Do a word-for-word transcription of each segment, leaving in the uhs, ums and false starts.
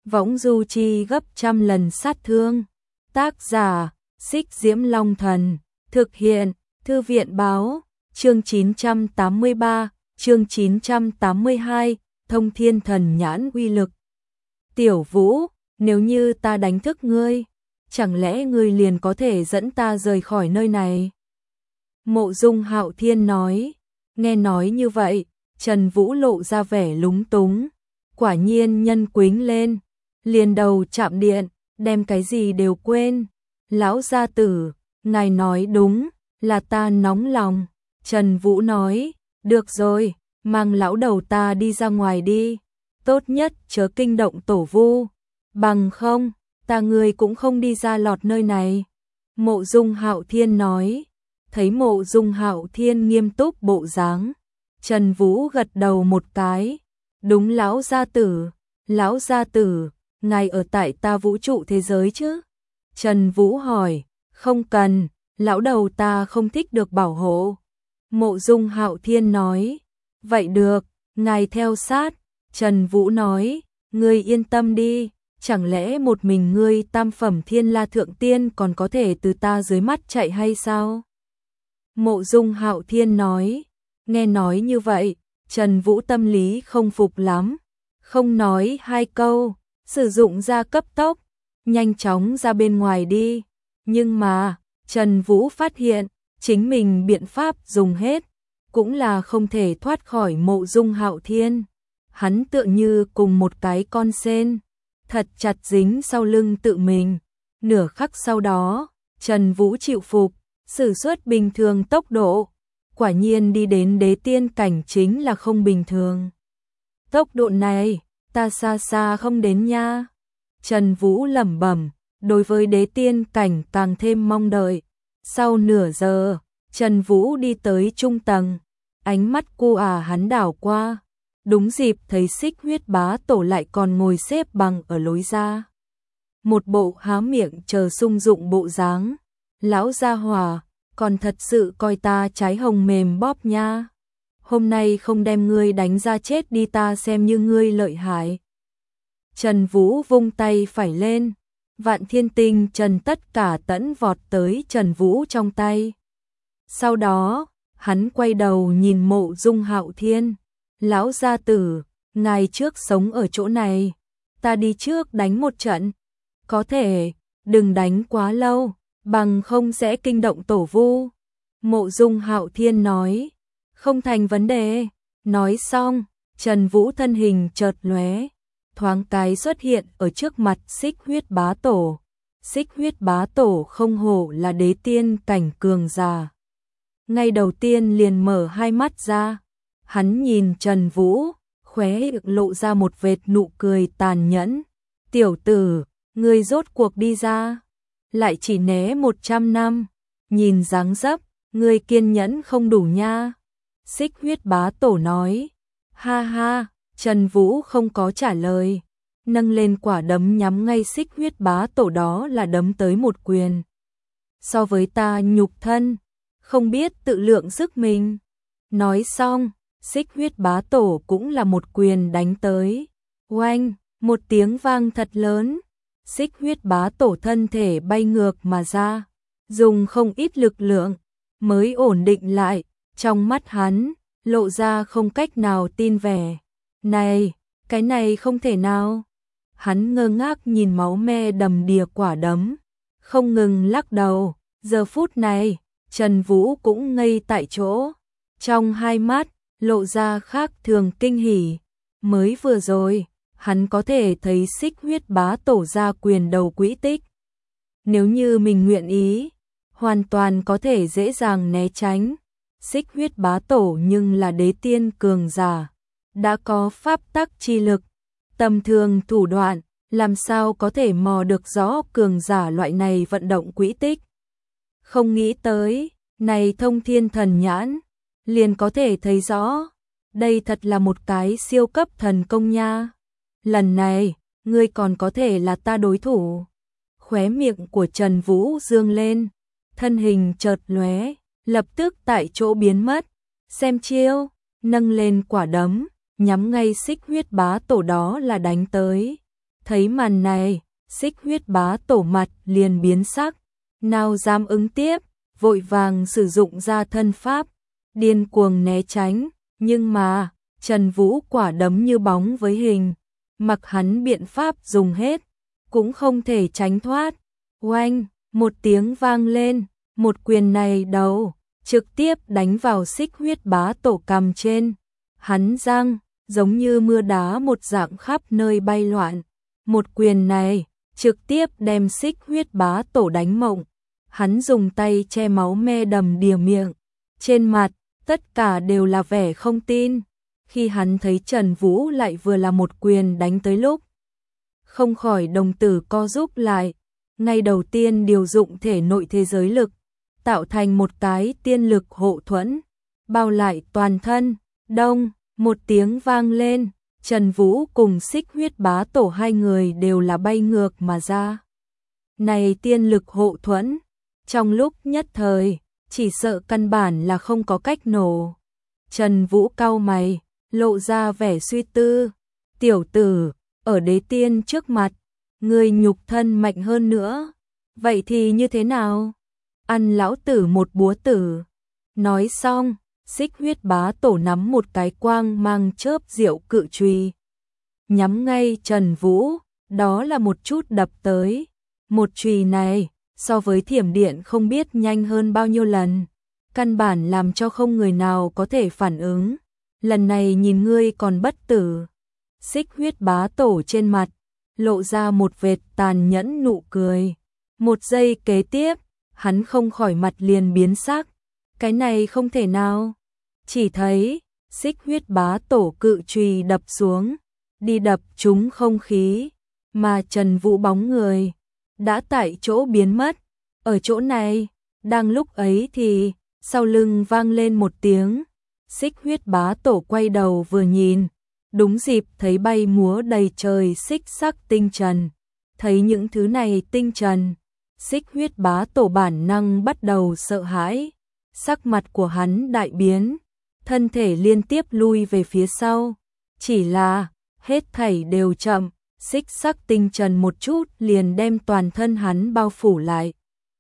võng du chi gấp trăm lần sát thương. Tác giả, Xích Diễm Long Thần, thực hiện, Thư viện báo, chương chín trăm tám mươi ba, chương chín trăm tám mươi hai, Thông Thiên Thần Nhãn uy lực. Tiểu Vũ, nếu như ta đánh thức ngươi, chẳng lẽ ngươi liền có thể dẫn ta rời khỏi nơi này? Mộ Dung Hạo Thiên nói. Nghe nói như vậy, Trần Vũ lộ ra vẻ lúng túng. Quả nhiên nhân quính lên, liền đầu chạm điện, đem cái gì đều quên. Lão gia tử, ngài nói đúng, là ta nóng lòng. Trần Vũ nói, được rồi, mang lão đầu ta đi ra ngoài đi. Tốt nhất chớ kinh động tổ vu, bằng không, ta người cũng không đi ra lọt nơi này. Mộ Dung Hạo Thiên nói. Thấy Mộ Dung Hạo Thiên nghiêm túc bộ dáng, Trần Vũ gật đầu một cái. Đúng lão gia tử, lão gia tử, ngài ở tại ta vũ trụ thế giới chứ? Trần Vũ hỏi. Không cần, lão đầu ta không thích được bảo hộ. Mộ Dung Hạo Thiên nói. Vậy được, ngài theo sát. Trần Vũ nói. Ngươi yên tâm đi, chẳng lẽ một mình ngươi tam phẩm thiên la thượng tiên còn có thể từ ta dưới mắt chạy hay sao? Mộ Dung Hạo Thiên nói. Nghe nói như vậy, Trần Vũ tâm lý không phục lắm. Không nói hai câu, sử dụng ra cấp tốc, nhanh chóng ra bên ngoài đi. Nhưng mà, Trần Vũ phát hiện, chính mình biện pháp dùng hết, cũng là không thể thoát khỏi Mộ Dung Hạo Thiên. Hắn tựa như cùng một cái con sên, thật chặt dính sau lưng tự mình. Nửa khắc sau đó, Trần Vũ chịu phục, sử xuất bình thường tốc độ. Quả nhiên đi đến đế tiên cảnh chính là không bình thường. Tốc độ này, ta xa xa không đến nha. Trần Vũ lẩm bẩm, đối với đế tiên cảnh càng thêm mong đợi. Sau nửa giờ, Trần Vũ đi tới trung tầng, ánh mắt cô à hắn đảo qua. Đúng dịp thấy Xích Huyết Bá Tổ lại còn ngồi xếp bằng ở lối ra. Một bộ há miệng chờ sung dụng bộ dáng. Lão gia hỏa, còn thật sự coi ta trái hồng mềm bóp nha. Hôm nay không đem ngươi đánh ra chết đi ta xem như ngươi lợi hại. Trần Vũ vung tay phải lên. Vạn thiên tinh trần tất cả tẫn vọt tới Trần Vũ trong tay. Sau đó, hắn quay đầu nhìn Mộ Dung Hạo Thiên. Lão gia tử, ngài trước sống ở chỗ này, ta đi trước đánh một trận. Có thể, đừng đánh quá lâu, bằng không sẽ kinh động tổ vu. Mộ Dung Hạo Thiên nói. Không thành vấn đề. Nói xong, Trần Vũ thân hình chợt lóe, thoáng cái xuất hiện ở trước mặt Xích Huyết Bá Tổ. Xích Huyết Bá Tổ không hổ là đế tiên cảnh cường giả. Ngay đầu tiên liền mở hai mắt ra. Hắn nhìn Trần Vũ, khóe miệng lộ ra một vệt nụ cười tàn nhẫn. Tiểu tử, ngươi rốt cuộc đi ra, lại chỉ né một trăm năm, nhìn dáng dấp, ngươi kiên nhẫn không đủ nha. Xích Huyết Bá Tổ nói. Ha ha, Trần Vũ không có trả lời, nâng lên quả đấm nhắm ngay Xích Huyết Bá Tổ đó là đấm tới một quyền. So với ta nhục thân, không biết tự lượng sức mình. Nói xong, Xích Huyết Bá Tổ cũng là một quyền đánh tới. Oanh, một tiếng vang thật lớn. Xích Huyết Bá Tổ thân thể bay ngược mà ra, dùng không ít lực lượng mới ổn định lại. Trong mắt hắn lộ ra không cách nào tin vẻ. Này, cái này không thể nào. Hắn ngơ ngác nhìn máu me đầm đìa quả đấm, không ngừng lắc đầu. Giờ phút này, Trần Vũ cũng ngây tại chỗ, trong hai mắt lộ ra khác thường kinh hỉ. Mới vừa rồi, hắn có thể thấy Xích Huyết Bá Tổ ra quyền đầu quỹ tích. Nếu như mình nguyện ý, hoàn toàn có thể dễ dàng né tránh. Xích Huyết Bá Tổ nhưng là đế tiên cường giả, đã có pháp tắc chi lực, tầm thường thủ đoạn, làm sao có thể mò được rõ cường giả loại này vận động quỹ tích. Không nghĩ tới, này Thông Thiên Thần Nhãn, liền có thể thấy rõ. Đây thật là một cái siêu cấp thần công nha. Lần này, ngươi còn có thể là ta đối thủ. Khóe miệng của Trần Vũ dương lên, thân hình chợt lóe, lập tức tại chỗ biến mất. Xem chiêu, nâng lên quả đấm, nhắm ngay Xích Huyết Bá Tổ đó là đánh tới. Thấy màn này, Xích Huyết Bá Tổ mặt liền biến sắc, nào dám ứng tiếp, vội vàng sử dụng ra thân pháp, điên cuồng né tránh, nhưng mà, Trần Vũ quả đấm như bóng với hình, mặc hắn biện pháp dùng hết, cũng không thể tránh thoát. Oanh, một tiếng vang lên, một quyền này đầu, trực tiếp đánh vào Xích Huyết Bá Tổ cằm trên, hắn răng, giống như mưa đá một dạng khắp nơi bay loạn. Một quyền này, trực tiếp đem Xích Huyết Bá Tổ đánh mộng, hắn dùng tay che máu me đầm đìa miệng, trên mặt, tất cả đều là vẻ không tin, khi hắn thấy Trần Vũ lại vừa là một quyền đánh tới lúc. Không khỏi đồng tử co rúm lại, ngay đầu tiên điều dụng thể nội thế giới lực, tạo thành một cái tiên lực hộ thuẫn, bao lại toàn thân, đông, một tiếng vang lên, Trần Vũ cùng Xích Huyết Bá Tổ hai người đều là bay ngược mà ra. Này tiên lực hộ thuẫn, trong lúc nhất thời, chỉ sợ căn bản là không có cách nổ. Trần Vũ cau mày, lộ ra vẻ suy tư, tiểu tử, ở đế tiên trước mặt, người nhục thân mạnh hơn nữa, vậy thì như thế nào? Ăn lão tử một búa tử. Nói xong, Xích Huyết Bá Tổ nắm một cái quang mang chớp diệu cự chùy, nhắm ngay Trần Vũ, đó là một chút đập tới. Một chùy này, so với thiểm điện không biết nhanh hơn bao nhiêu lần, căn bản làm cho không người nào có thể phản ứng. Lần này nhìn ngươi còn bất tử. Xích Huyết Bá Tổ trên mặt, lộ ra một vệt tàn nhẫn nụ cười. Một giây kế tiếp, hắn không khỏi mặt liền biến sắc. Cái này không thể nào. Chỉ thấy, Xích Huyết Bá Tổ cự chùy đập xuống, đi đập trúng không khí, mà Trần Vũ bóng người đã tại chỗ biến mất. Ở chỗ này, đang lúc ấy thì, sau lưng vang lên một tiếng, Xích Huyết Bá Tổ quay đầu vừa nhìn, đúng dịp thấy bay múa đầy trời xích sắc tinh trần. Thấy những thứ này tinh trần, Xích Huyết Bá Tổ bản năng bắt đầu sợ hãi, sắc mặt của hắn đại biến, thân thể liên tiếp lui về phía sau. Chỉ là, hết thảy đều chậm, xích sắc tinh trần một chút liền đem toàn thân hắn bao phủ lại.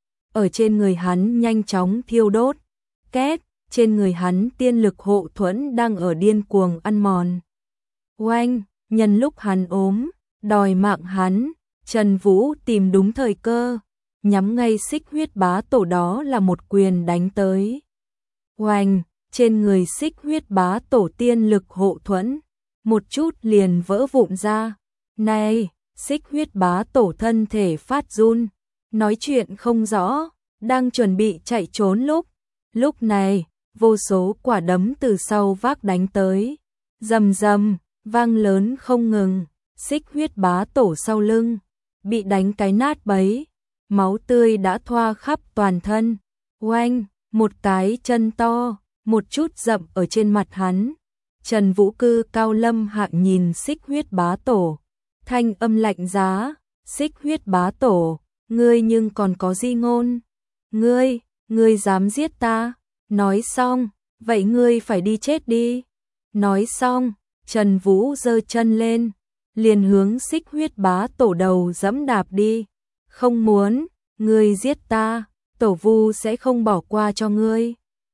Ở trên người hắn nhanh chóng thiêu đốt, két, trên người hắn tiên lực hộ thuẫn đang ở điên cuồng ăn mòn. Oanh, nhân lúc hắn ốm, đòi mạng hắn, Trần Vũ tìm đúng thời cơ, nhắm ngay Xích Huyết Bá Tổ đó là một quyền đánh tới. Oanh, trên người Xích Huyết Bá Tổ tiên lực hộ thuẫn, một chút liền vỡ vụn ra. Này, Xích Huyết Bá Tổ thân thể phát run, nói chuyện không rõ, đang chuẩn bị chạy trốn lúc. Lúc này, vô số quả đấm từ sau vác đánh tới. Rầm rầm, vang lớn không ngừng, Xích Huyết Bá Tổ sau lưng, bị đánh cái nát bấy, máu tươi đã thoa khắp toàn thân. Oanh, một cái chân to, một chút dậm ở trên mặt hắn. Trần Vũ cư cao lâm hạ nhìn Xích Huyết Bá Tổ, thanh âm lạnh giá, Xích Huyết Bá Tổ, ngươi nhưng còn có di ngôn. Ngươi, ngươi dám giết ta? Nói xong, vậy ngươi phải đi chết đi. Nói xong, Trần Vũ giơ chân lên, liền hướng Xích Huyết Bá Tổ đầu dẫm đạp đi. Không muốn, ngươi giết ta, Tổ Vu sẽ không bỏ qua cho ngươi.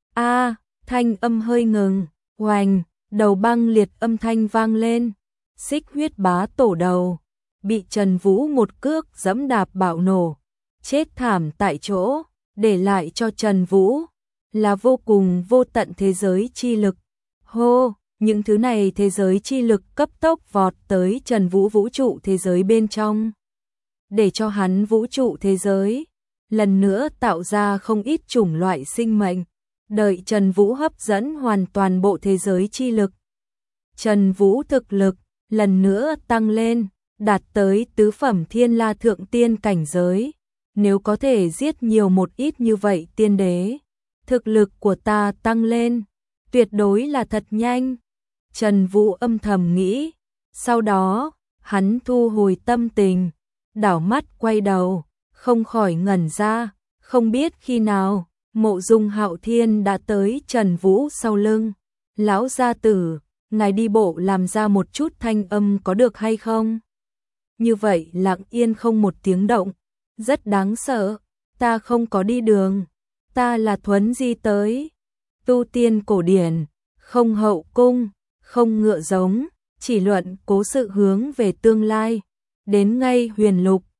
A, thanh âm hơi ngừng, oành, đầu băng liệt âm thanh vang lên. Xích Huyết Bá Tổ đầu bị Trần Vũ một cước dẫm đạp bạo nổ, chết thảm tại chỗ, để lại cho Trần Vũ là vô cùng vô tận thế giới chi lực. Hô, những thứ này thế giới chi lực cấp tốc vọt tới Trần Vũ vũ trụ thế giới bên trong, để cho hắn vũ trụ thế giới lần nữa tạo ra không ít chủng loại sinh mệnh, đợi Trần Vũ hấp dẫn hoàn toàn bộ thế giới chi lực. Trần Vũ thực lực lần nữa tăng lên, đạt tới tứ phẩm thiên la thượng tiên cảnh giới. Nếu có thể giết nhiều một ít như vậy tiên đế, thực lực của ta tăng lên, tuyệt đối là thật nhanh. Trần Vũ âm thầm nghĩ, sau đó, hắn thu hồi tâm tình, đảo mắt quay đầu, không khỏi ngẩn ra, không biết khi nào, Mộ Dung Hạo Thiên đã tới Trần Vũ sau lưng. Lão gia tử, ngài đi bộ làm ra một chút thanh âm có được hay không? như vậy lặng yên không một tiếng động, rất đáng sợ. Ta không có đi đường, ta là thuấn di tới. Tu tiên cổ điển, không hậu cung, không ngựa giống, chỉ luận cố sự hướng về tương lai. Đến ngay huyền lục,